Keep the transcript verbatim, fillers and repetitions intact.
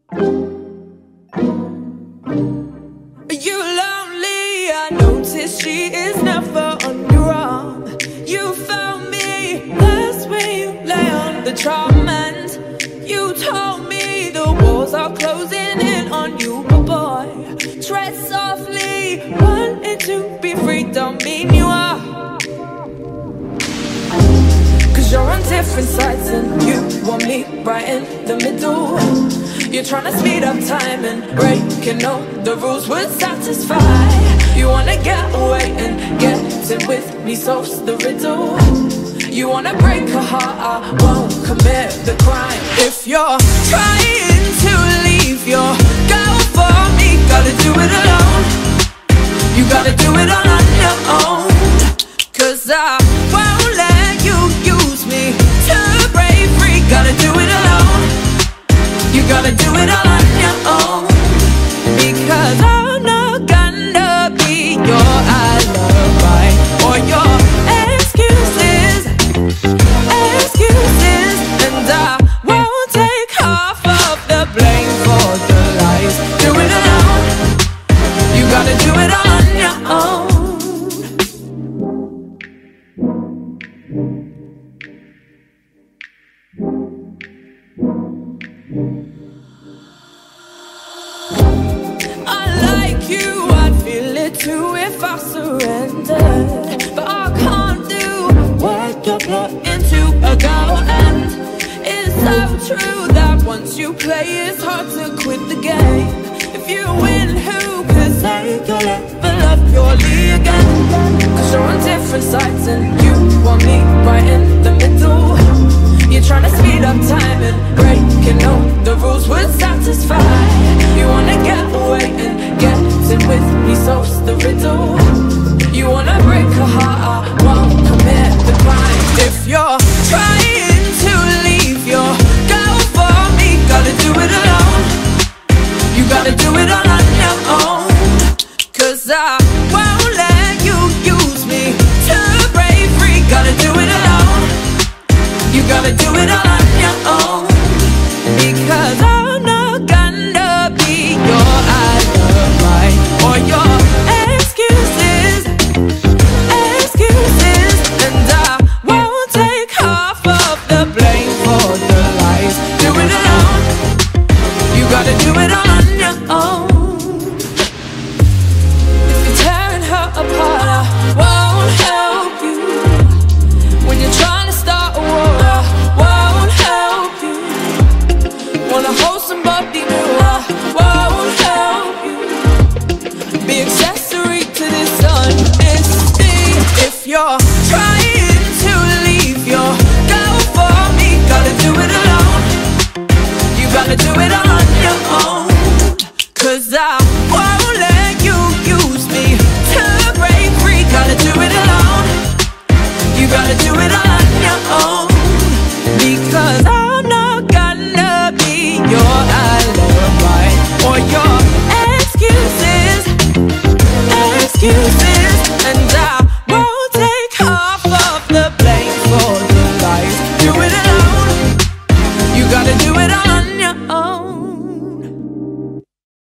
You lonely, I notice she is never on your arm. You found me, that's when you lay on the charm. And you told me the walls are closing in on you, but boy, tread softly, wanting to be free don't mean you are. Cause you're on different sides and you want me right in the middle. You're trying to speed up time and breaking all the rules would satisfy. You wanna get away and get it with me, solves the riddle. You wanna break her heart, I won't commit the crime. If you're trying to leave your girl for me, gotta do it alone. You gotta do it all on your own. Cause I won't let you use me to break free. Gotta do it alone. You gotta do it all on your own. Because I'm not gonna be your alibi or your excuses, excuses. And I won't take half of the blame for the lies. Do it alone. You gotta do it all on your own. You, I'd feel it too if I surrendered, but I can't do what you're plotting to a go. And it's so true that once you play, it's hard to quit the game. If you win, who can say you'll level up your league again? Cause you're on different sides and you want me right in the middle. You're trying to speed up time and breaking all the rules would satisfy. You wanna get away and get it with me, solves the riddle. You wanna break her heart, I won't commit the crime. If you're trying to leave your girl for me, gotta do it alone. You gotta do it all on your own. Cause I won't let you use me to break free. Gotta do it alone. You gotta do it all on your own. Because I'm not gonna be your alibi or your excuses, excuses. And I won't take half of the blame for the lies. Do it alone. You gotta do it all on your own. If you're tearing her apart, I won't help you. When you're trying to start a war, I won't help you. Wanna hold somebody new, I won't help you. Be accessory to this honesty. If you're